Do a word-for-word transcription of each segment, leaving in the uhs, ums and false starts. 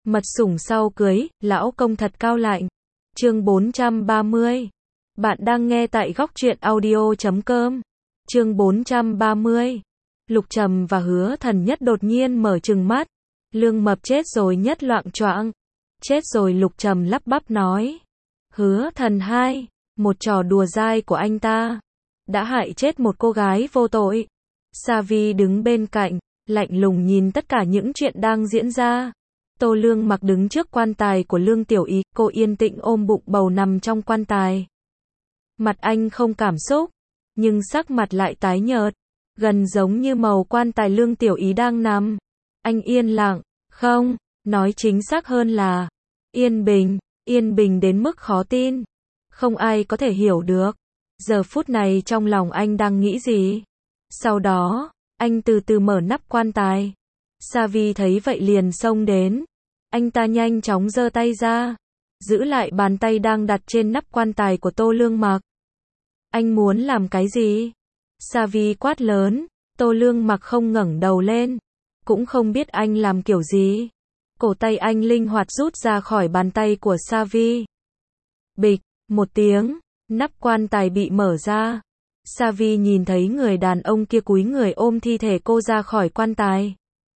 Mật sủng sau cưới, lão công thật cao lạnh. Chương bốn trăm ba mươi. Bạn đang nghe tại góc truyện audio chấm com. Chương bốn trăm ba mươi. Lục Trầm và Hứa Thần Nhất đột nhiên mở trừng mắt. Lương Mập chết rồi Nhất loạng choạng. Chết rồi Lục Trầm lắp bắp nói. Hứa Thần hai, một trò đùa dai của anh ta đã hại chết một cô gái vô tội. Sa Vi đứng bên cạnh, lạnh lùng nhìn tất cả những chuyện đang diễn ra. Tô Lương Mặc đứng trước quan tài của Lương Tiểu Ý, cô yên tĩnh ôm bụng bầu nằm trong quan tài. Mặt anh không cảm xúc, nhưng sắc mặt lại tái nhợt, gần giống như màu quan tài Lương Tiểu Ý đang nằm. Anh yên lặng, không, nói chính xác hơn là yên bình, yên bình đến mức khó tin. Không ai có thể hiểu được giờ phút này trong lòng anh đang nghĩ gì. Sau đó, anh từ từ mở nắp quan tài. Sa Vi thấy vậy liền xông đến. Anh ta nhanh chóng giơ tay ra, giữ lại bàn tay đang đặt trên nắp quan tài của Tô Lương Mặc. Anh muốn làm cái gì? Sa Vi quát lớn. Tô Lương Mặc không ngẩng đầu lên, cũng không biết anh làm kiểu gì. Cổ tay anh linh hoạt rút ra khỏi bàn tay của Sa Vi. Bịch, một tiếng, nắp quan tài bị mở ra. Sa Vi nhìn thấy người đàn ông kia cúi người ôm thi thể cô ra khỏi quan tài.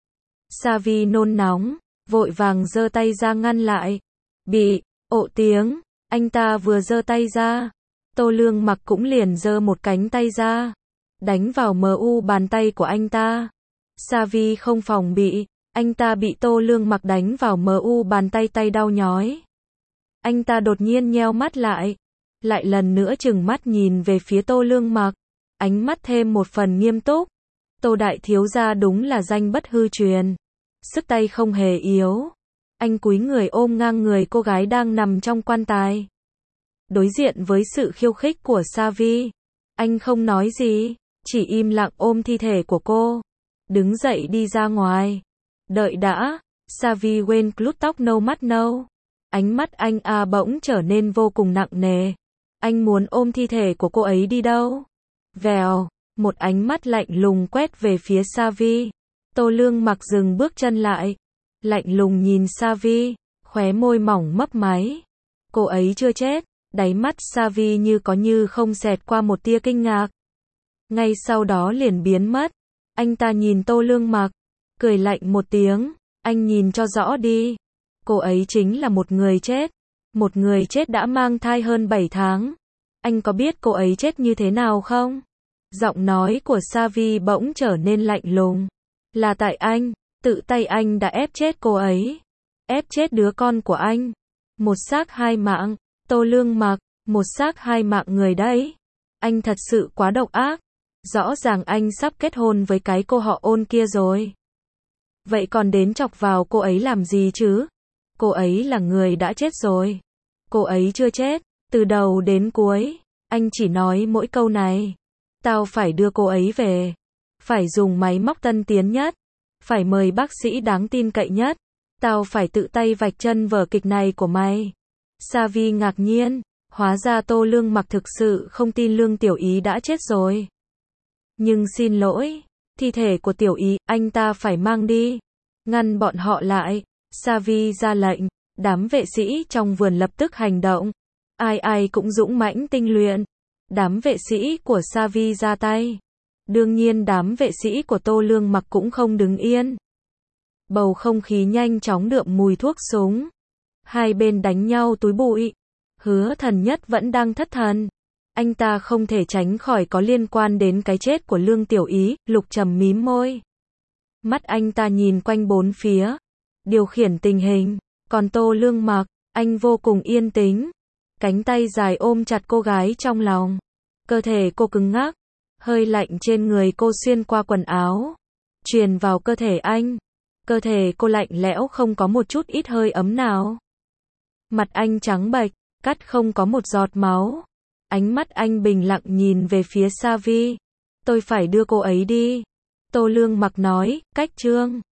Sa Vi nôn nóng, vội vàng giơ tay ra ngăn lại. Bị, ộ tiếng, anh ta vừa giơ tay ra, Tô Lương Mặc cũng liền giơ một cánh tay ra, đánh vào mờ u bàn tay của anh ta. Sa Vi không phòng bị, anh ta bị Tô Lương Mặc đánh vào mờ u bàn tay, tay đau nhói. Anh ta đột nhiên nheo mắt lại, lại lần nữa trừng mắt nhìn về phía Tô Lương Mặc, ánh mắt thêm một phần nghiêm túc. Tô đại thiếu gia đúng là danh bất hư truyền, sức tay không hề yếu. Anh cúi người ôm ngang người cô gái đang nằm trong quan tài. Đối diện với sự khiêu khích của Sa Vi, anh không nói gì, chỉ im lặng ôm thi thể của cô, đứng dậy đi ra ngoài. Đợi đã, Sa Vi quên lút tóc nâu mắt nâu. Ánh mắt anh a bỗng trở nên vô cùng nặng nề. Anh muốn ôm thi thể của cô ấy đi đâu? Vèo, một ánh mắt lạnh lùng quét về phía Sa Vi. Tô Lương Mặc dừng bước chân lại, lạnh lùng nhìn Sa Vi, khóe môi mỏng mấp máy. Cô ấy chưa chết. Đáy mắt Sa Vi như có như không xẹt qua một tia kinh ngạc. Ngay sau đó liền biến mất. Anh ta nhìn Tô Lương Mặc, cười lạnh một tiếng. Anh nhìn cho rõ đi. Cô ấy chính là một người chết. Một người chết đã mang thai hơn bảy tháng. Anh có biết cô ấy chết như thế nào không? Giọng nói của Sa Vi bỗng trở nên lạnh lùng. Là tại anh, tự tay anh đã ép chết cô ấy. Ép chết đứa con của anh. Một xác hai mạng. Tô Lương Mặc, một xác hai mạng người đấy. Anh thật sự quá độc ác. Rõ ràng anh sắp kết hôn với cái cô họ Ôn kia rồi. Vậy còn đến chọc vào cô ấy làm gì chứ? Cô ấy là người đã chết rồi. Cô ấy chưa chết. Từ đầu đến cuối, anh chỉ nói mỗi câu này. Tao phải đưa cô ấy về. Phải dùng máy móc tân tiến nhất. Phải mời bác sĩ đáng tin cậy nhất. Tao phải tự tay vạch chân vở kịch này của mày. Sa Vi ngạc nhiên, hóa ra Tô Lương Mặc thực sự không tin Lương Tiểu Ý đã chết rồi. Nhưng xin lỗi, thi thể của Tiểu Ý, anh ta phải mang đi. Ngăn bọn họ lại, Sa Vi ra lệnh, đám vệ sĩ trong vườn lập tức hành động. Ai ai cũng dũng mãnh tinh luyện. Đám vệ sĩ của Sa Vi ra tay. Đương nhiên đám vệ sĩ của Tô Lương Mặc cũng không đứng yên. Bầu không khí nhanh chóng đượm mùi thuốc súng. Hai bên đánh nhau túi bụi. Hứa Thần Nhất vẫn đang thất thần. Anh ta không thể tránh khỏi có liên quan đến cái chết của Lương Tiểu Ý. Lục Trầm mím môi. Mắt anh ta nhìn quanh bốn phía, điều khiển tình hình. Còn Tô Lương Mặc, anh vô cùng yên tĩnh. Cánh tay dài ôm chặt cô gái trong lòng. Cơ thể cô cứng ngắc. Hơi lạnh trên người cô xuyên qua quần áo, truyền vào cơ thể anh. Cơ thể cô lạnh lẽo không có một chút ít hơi ấm nào. Mặt anh trắng bệch, cắt không có một giọt máu. Ánh mắt anh bình lặng nhìn về phía Sa Vi. Tôi phải đưa cô ấy đi. Tô Lương Mặc nói, cách trương.